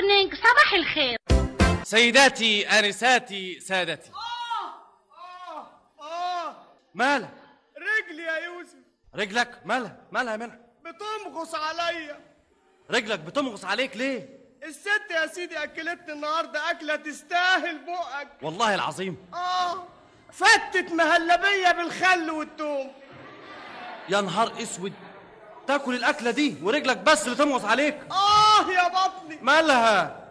مورنينج، صباح الخير. سيداتي آنساتي سادتي. مالك؟ رجلي يا يوسف. رجلك مالها يا منى؟ بتمغص عليا. رجلك بتمغص عليك ليه؟ الست يا سيدي اكلتني النهارده اكله تستاهل بقك والله العظيم. فتت مهلبيه بالخل والثوم. يا نهار اسود، تاكل الاكله دي ورجلك بس اللي تمغص عليك؟ يا بطني. مالها؟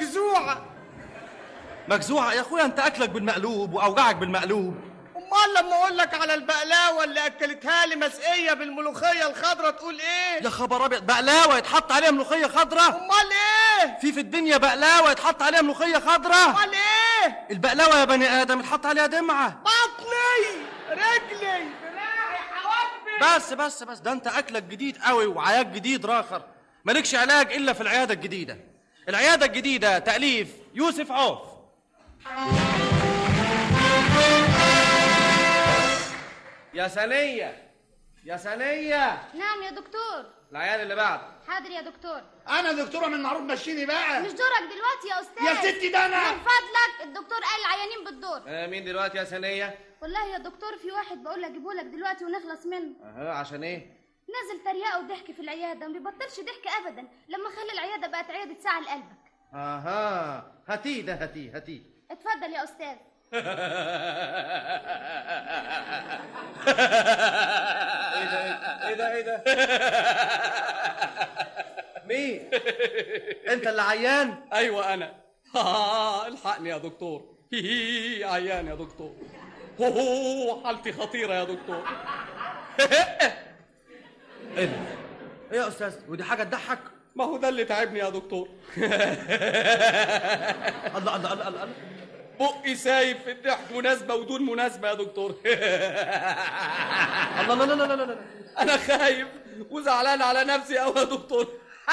مجزوعه يا اخويا، انت اكلك بالمقلوب واوجعك بالمقلوب. امال لما اقول لك على البقلاوه اللي اكلتها لي مسقيه بالملوخيه الخضراء تقول ايه؟ يا خبر ابيض، بقلاوه يتحط عليها ملوخيه خضراء؟ امال ايه؟ في الدنيا بقلاوه يتحط عليها ملوخيه خضراء؟ امال ايه؟ البقلاوه يا بني ادم يتحط عليها دمعه. بطني، رجلي، دراعي، حواجبي. بس ده انت اكلك جديد قوي وعياك جديد راخر، مالكش علاج الا في العياده الجديده. العياده الجديده تاليف يوسف عوف. يا ثانيه. نعم يا دكتور. العيان اللي بعد. حاضر يا دكتور. انا دكتوره من معروف، مشيني بقى. مش دورك دلوقتي يا استاذ. يا ستي ده انا. من فضلك، الدكتور قال العيانين بالدور. مين دلوقتي يا ثانيه؟ والله يا دكتور في واحد بقول لك اجيبه لك دلوقتي ونخلص منه. عشان ايه؟ نازل تريقه وضحك في العياده، ما بيبطلش ضحك ابدا لما خلى العياده بقت عياده ساعه لقلبك. هاتيه. اتفضل يا استاذ. ايه ده مين؟ انت اللي عيان؟ ايوه انا. الحقني يا دكتور. عيان يا دكتور. حالتي خطيره يا دكتور. ايه ده؟ ايه يا استاذ، ودي حاجه تضحك؟ ما هو ده اللي تعبني يا دكتور. الله بقي سايب في الضحك، مناسبه ودون مناسبه يا دكتور. الله لا انا خايف وزعلان على نفسي قوي يا دكتور.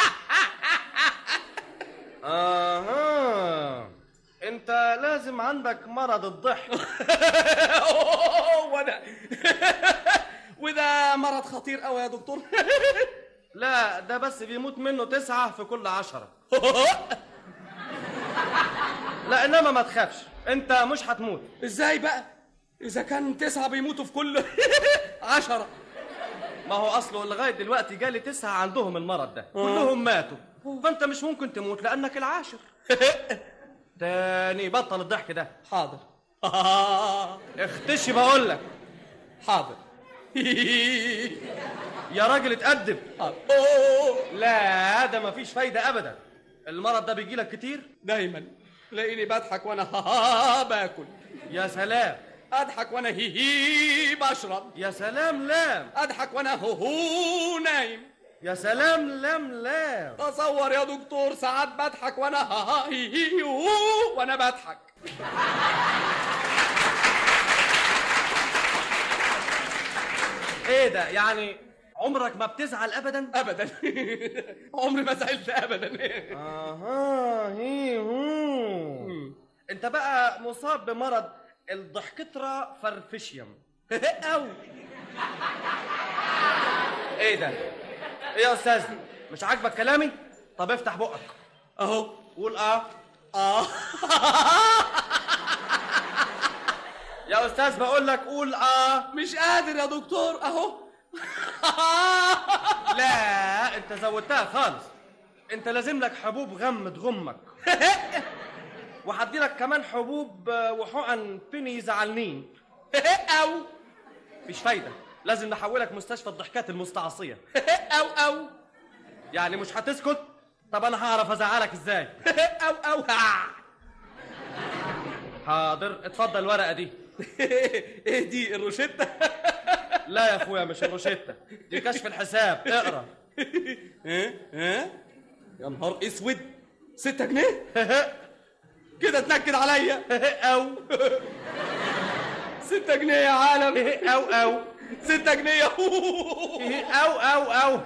انت لازم عندك مرض الضحك. وده مرض خطير قوي يا دكتور. لا، ده بس بيموت منه 9 في كل 10. لا، انما ما تخافش، انت مش هتموت. ازاي بقى اذا كان 9 بيموتوا في كل 10؟ ما هو اصله لغايه دلوقتي جالي 9 عندهم المرض ده، كلهم ماتوا، فانت مش ممكن تموت لانك العاشر. تاني بطل الضحك ده. حاضر. اختشي بقول لك. حاضر. يا راجل اتأدب. لا، ده مفيش فايده ابدا. المرض ده بيجي لك كتير؟ دايما تلاقيني بضحك وانا باكل. يا سلام. اضحك وانا بشرب. يا سلام. لام. اضحك وانا نايم. يا سلام. لام. تصور يا دكتور، ساعات بضحك وانا وانا بضحك. ايه ده؟ يعني عمرك ما بتزعل ابدا؟ ابدا. عمري ما زعلت ابدا. انت بقى مصاب بمرض الضحكترا فرفشيوم. او ايه ده؟ ايه يا استاذ، مش عاجبك كلامي؟ طب افتح بقك اهو، قول يا استاذ بقول لك قول مش قادر يا دكتور اهو. لا، انت زودتها خالص. انت لازم لك حبوب غم تغمك. وهدي لك كمان حبوب وحقن بني زعلنين. او مش فايده، لازم نحولك مستشفى الضحكات المستعصيه. او يعني مش هتسكت؟ طب انا هعرف ازعلك ازاي؟ او حاضر، اتفضل الورقه دي. ايه دي، الروشته؟ لا يا اخويا، مش الروشته دي، كشف الحساب، اقرا. يا نهار اسود، 6 جنيه؟ كده تنكد عليا. او 6 جنيه يا عالم. او 6 جنيه. او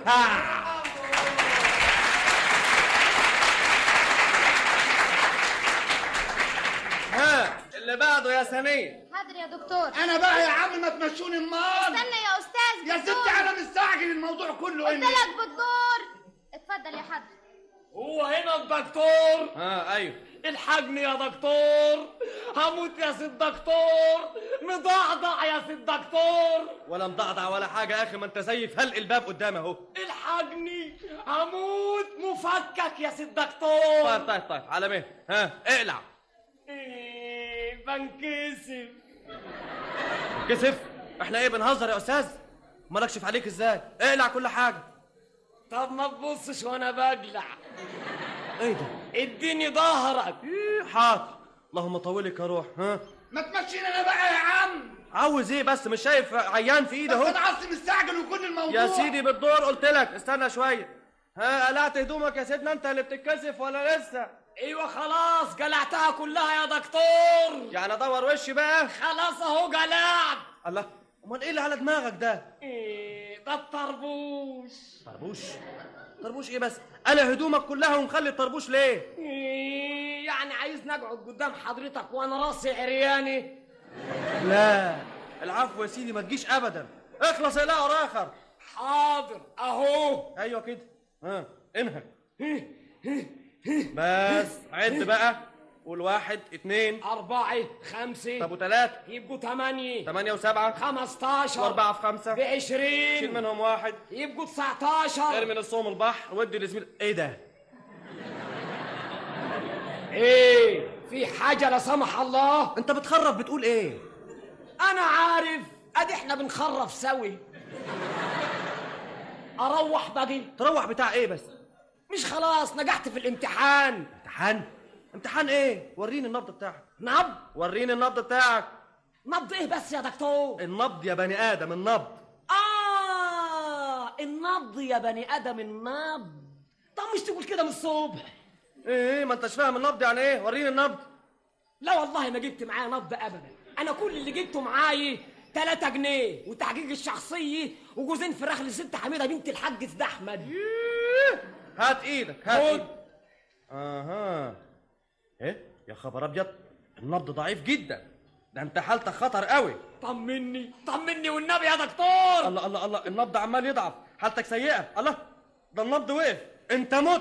اللي بعده يا ثانية. حاضر يا دكتور. انا بقى يا عم ما تمشوني المال. استنى يا استاذ. يا ستي انا مستعجل الموضوع كله. قلت لك بالدور. اتفضل يا حضر. هو هنا الدكتور؟ ايوه. الحقني يا دكتور، هموت يا سيد دكتور، مضعضع يا سيد دكتور. ولا مضعضع ولا حاجه يا اخي، ما انت زي فلق الباب قدامي اهو. الحقني هموت مفكك يا سيد دكتور. طيب على مهل. اقلع. بنكسف. كسف؟ احنا ايه بنهزر يا استاذ؟ امال اكشف عليك ازاي؟ اقلع كل حاجه. طب ما تبصش وانا بقلع. ايه ده؟ اديني ظهرك. حاضر. اللهم طولك يا روح. ما تمشينا انا بقى يا عم. عاوز ايه بس؟ مش شايف عيان في ايدي بس اهو. انا عصي مستعجل وكل الموضوع. يا سيدي بالدور قلت لك استنى شويه. قلعت هدومك يا سيدنا؟ انت اللي بتتكسف ولا لسه؟ ايوه خلاص قلعتها كلها يا دكتور. يعني ادور وشي بقى؟ خلاص اهو قلعت. الله، امال ايه اللي على دماغك ده؟ ده الطربوش. طربوش ايه بس؟ قلع هدومك كلها ومخلي الطربوش ليه؟ يعني عايز نقعد قدام حضرتك وانا راسي عرياني؟ لا العفو يا سيدي، ما تجيش ابدا. اخلص الى اخر. حاضر اهو. ايوه كده. انهك. بس عد بقى. قول 1 2 4 5. طب و3 يبقوا 8. 8 و7 15. و4 في 5 ب20. شيل منهم 1 يبقوا 19. ارمي نصهم البحر ودي لزميل. ايه ده؟ ايه في حاجة لا سمح الله؟ انت بتخرف بتقول ايه؟ انا عارف، ادي احنا بنخرف سوي. اروح باجي. تروح بتاع ايه بس؟ مش خلاص نجحت في الامتحان؟ امتحان ايه؟ وريني النبض بتاعك. نبض؟ وريني النبض بتاعك. نبض ايه بس يا دكتور؟ النبض يا بني ادم، النبض. النبض يا بني ادم، النبض. طب مش تقول كده من الصبح؟ ايه ما انتش فاهم النبض يعني ايه؟ وريني النبض. لا والله ما جبت معايا نبض ابدا. انا كل اللي جبته معايا 3 جنيه وتحقيق الشخصيه وجوزين فراخ لست حميده بنت الحاج سيد احمد. هات ايدك. هات خد. ايدك. ايه يا خبر ابيض، النبض ضعيف جدا، ده انت حالتك خطر قوي. طمني والنبي يا دكتور. الله النبض عمال يضعف، حالتك سيئه. الله ده النبض وقف، انت مت.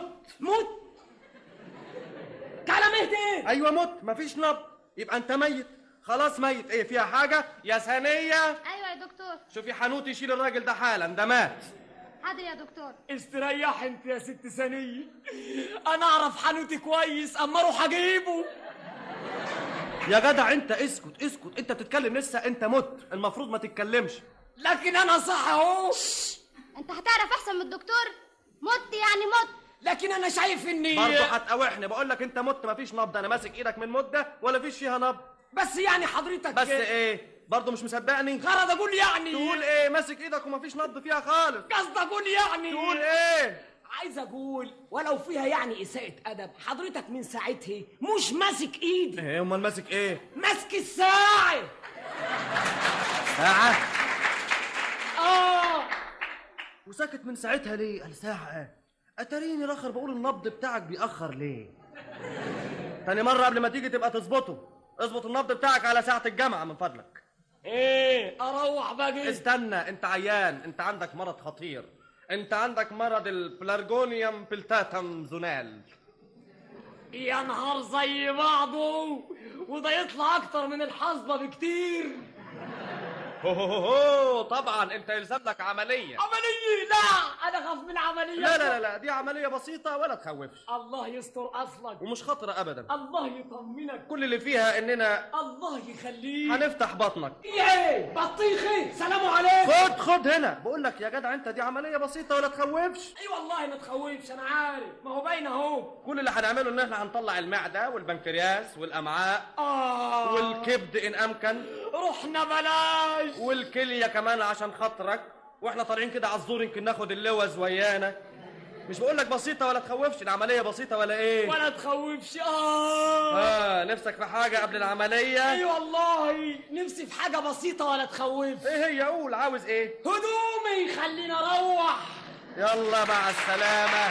كلام اهدي. ايوه مت، مفيش نبض، يبقى انت ميت خلاص. ميت ايه فيها حاجه يا ثانيه؟ ايوه يا دكتور. شوفي حنوتي يشيل الراجل ده حالا، ده مات. حاضر يا دكتور. استريح انت يا ست ثانيه، انا اعرف حنوتي كويس، اما اروح اجيبه. يا جدع انت اسكت، انت بتتكلم لسه، انت مت، المفروض ما تتكلمش. لكن انا صح اهو. انت هتعرف احسن من الدكتور. مت يعني مت. لكن انا شايف اني برضه هتقاوحني. بقول لك انت مت، مفيش نبض، انا ماسك ايدك من مده ولا فيش فيها نبض. بس يعني حضرتك بس ايه برضه مش مصدقني؟ غرض اقول يعني. تقول ايه؟ ماسك ايدك ومفيش نبض فيها خالص. قصد اقول يعني. تقول ايه؟ عايز اقول ولو فيها يعني اساءة ادب، حضرتك من ساعتها مش ماسك ايدي. ايه امال ماسك ايه؟ ماسك الساعة. ساعة؟ اه. وساكت من ساعتها ليه؟ قال ساعة. اتريني الاخر بقول النبض بتاعك بيأخر ليه؟ تاني مرة قبل ما تيجي تبقى تظبطه، اظبط النبض بتاعك على ساعة الجامعة من فضلك. ايه اروح باجي؟ استنى، انت عيان، انت عندك مرض خطير، انت عندك مرض البلارجونيوم بلتاتم زونال. يا نهار زي بعضه، وده يطلع اكتر من الحصبة بكتير. هو طبعا انت يلزم لك عملية. عملية؟ لا انا خاف من العملية. لا دي عملية بسيطة ولا تخوفش. الله يستر اصلك. ومش خطرة ابدا. الله يطمنك. كل اللي فيها اننا الله يخليك هنفتح بطنك. ايه بطيخي؟ سلام عليكم. خد هنا، بقول لك يا جدع انت دي عملية بسيطة ولا تخوفش. اي والله ما تخوفش، انا عارف، ما هو باين اهو. كل اللي هنعمله ان احنا هنطلع المعدة والبنكرياس والامعاء والكبد ان امكن، رحنا بلاش، والكلية كمان عشان خاطرك، واحنا طالعين كده على الزور يمكن ناخد اللوز ويانا. مش بقول لك بسيطة ولا تخوفش، العملية بسيطة ولا ايه؟ ولا تخوفش. نفسك في حاجة قبل العملية؟ اي والله نفسي في حاجة بسيطة ولا تخوف. ايه هي؟ قول عاوز ايه؟ هدومي، خليني اروح. يلا مع السلامة.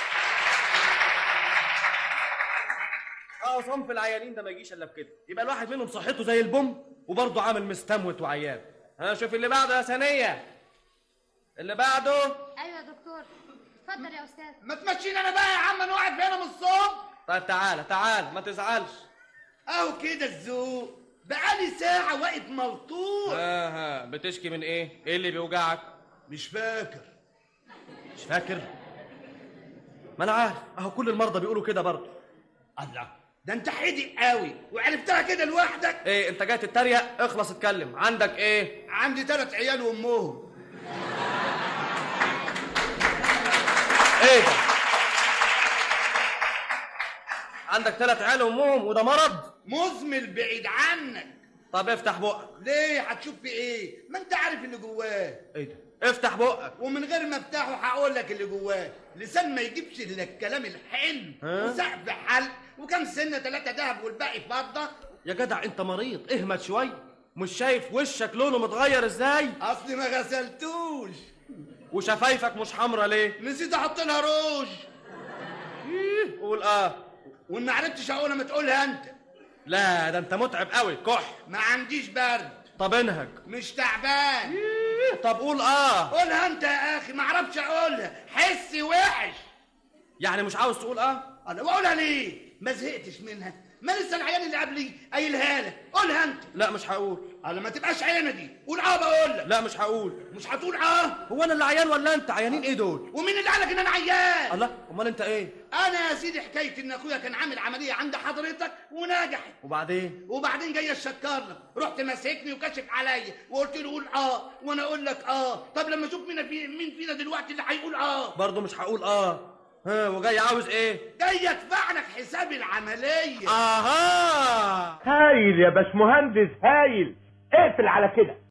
صنف العيانين ده ما يجيش الا بكده، يبقى الواحد منهم صحته زي البوم وبرضه عامل مستموت وعيان. شوف اللي بعده يا ثانية. اللي بعده. ايوه يا دكتور. اتفضل يا استاذ. ما تمشيني انا بقى يا عم، انا واقف هنا من الصبح. طيب تعالى تعالى ما تزعلش. اهو كده الذوق، بقالي ساعة واقف موتور. ها بتشكي من ايه؟ ايه اللي بيوجعك؟ مش فاكر. مش فاكر؟ ما انا عارف، اهو كل المرضى بيقولوا كده برضه. الله، ده انت حدق قوي وعرفتها كده لوحدك. ايه انت جاي تتريق؟ اخلص اتكلم، عندك ايه؟ عندي 3 عيال وامهم. ايه ده؟ عندك 3 عيال وامهم وده مرض؟ مزمل بعيد عنك. طب افتح بقك. ليه؟ هتشوف في ايه؟ ما انت عارف اللي جواه. ايه ده؟ افتح بقك. ومن غير ما افتحه هقول لك اللي جواه. لسان ما يجيبش الا الكلام الحلو، وسقف حلق، وكم سنه 3 دهب والباقي فضه. يا جدع انت مريض، اهمت شويه. مش شايف وشك لونه متغير ازاي؟ اصلي ما غسلتوش. وشفايفك مش حمرا ليه؟ نسيت احط لها روج. قول وان ما عرفتش اقولها ما تقولها انت. لا ده انت متعب قوي، كح. ما عنديش برد. طب انهج. مش تعبان. طب قول قولها انت يا اخي، ما اعرفش اقولها، حسي وحش. يعني مش عاوز تقول انا بقولها ليه؟ ما زهقتش منها؟ ما لسه العيال اللي قبلي قايلها لك. قولها انت. لا مش هقول. انا ما تبقاش عيانه دي. قول بقول لك. لا مش هقول. مش هتقول هو انا اللي عيان ولا انت؟ عيانين ايه دول؟ ومين اللي قالك ان انا عيان؟ الله، امال انت ايه؟ انا يا سيدي حكايتي ان اخويا كان عامل عمليه عند حضرتك ونجحت. وبعدين جاي اشكر لك، رحت ماسكني وكشف عليا وقلت له قول وانا اقول لك طب لما اشوف مين فينا دلوقتي اللي هيقول برضه مش هقول ها وجاي عاوز ايه؟ جاي ادفع لك حساب العمليه. اها هايل يا باشمهندس، هايل. اقفل على كده.